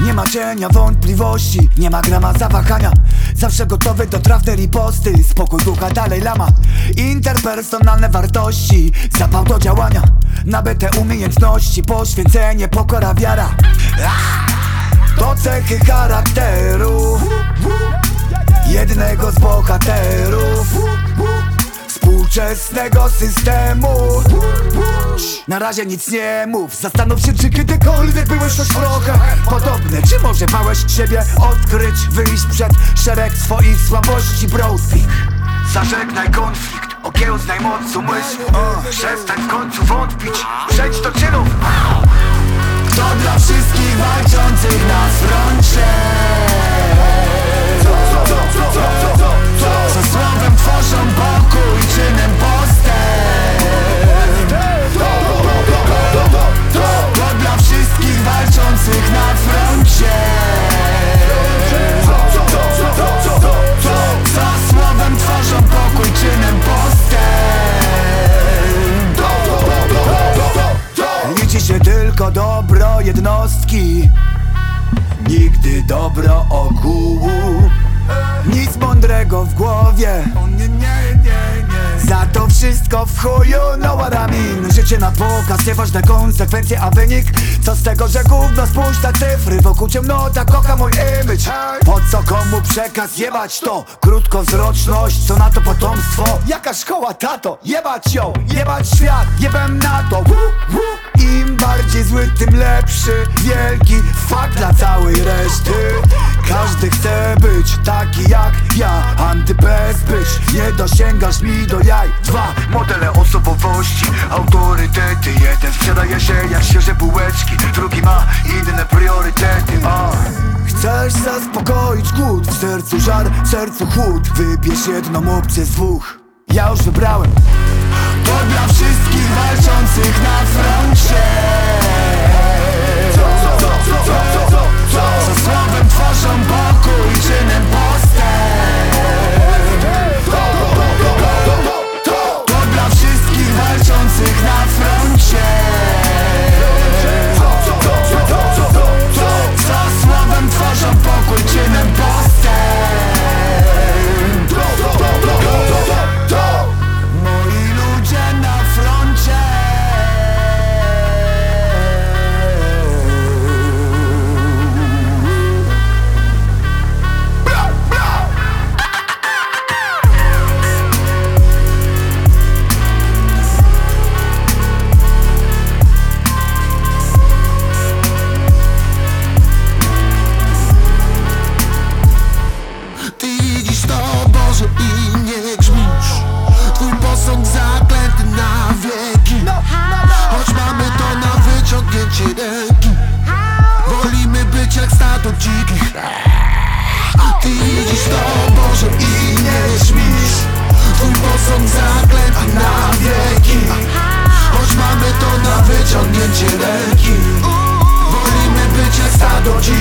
Nie ma cienia wątpliwości, nie ma grama zawahania. Zawsze gotowy do trafnej riposty. Spokój ducha, Dalej Lama. Interpersonalne wartości, zapał do działania. Nabyte umiejętności, poświęcenie, pokora, wiara. To cechy charakteru jednego z bohaterów współczesnego systemu. Na razie nic nie mów, zastanów się, czy kiedykolwiek byłeś coś trochę podobny. Czy może bałeś siebie odkryć, wyjść przed szereg swoich słabości, bro speak. Zażegnaj konflikt, okiełznaj moc umysłu. Przestań w końcu wątpić, przejdź do czynów. To dla wszystkich walczących na froncie, co słowem tworzą pokój, czynem postęp. To dla wszystkich walczących na froncie, co słowem tworzą pokój, czynem postęp. Liczy się tylko dobro jednostki, nigdy dobro ogółu. Nic mądrego w głowie, za to wszystko w chuju, no what I mean. Życie na pokaz, nieważne konsekwencje, a wynik co z tego, że gówno, spójrz na cyfry. Wokół ciemnota, kocha mój image. Po co komu przekaz, jebać to krótkowzroczność, co na to potomstwo. Jaka szkoła, tato, jebać ją, jebać świat, jebem na to. Im bardziej zły, tym lepszy. Wielki fakt dla całej reszty. Każdy chce być taki jak ja, antybez być. Nie dosięgasz mi do jaj. 2 modele osobowości, autorytety. Jeden sprzedaje się jak świeże bułeczki, drugi ma inne priorytety. Chcesz zaspokoić głód, w sercu żar, w sercu chłód. Wybierz jedną opcję z dwóch, ja już wybrałem. To dla wszystkich walczących na froncie, co słowem tworzą pokój, czynem postęp. To dla wszystkich walczących na froncie, co słowem tworzą pokój, czynem postęp. Moi ludzie na froncie. I nie grzmisz, twój posąg zaklęty na wieki. Choć mamy to na wyciągnięcie ręki, wolimy być jak stado dzikich. Ty widzisz to, Boże, i nie grzmisz, twój posąg zaklęty na wieki. Choć mamy to na wyciągnięcie ręki, wolimy być jak stado dzikich.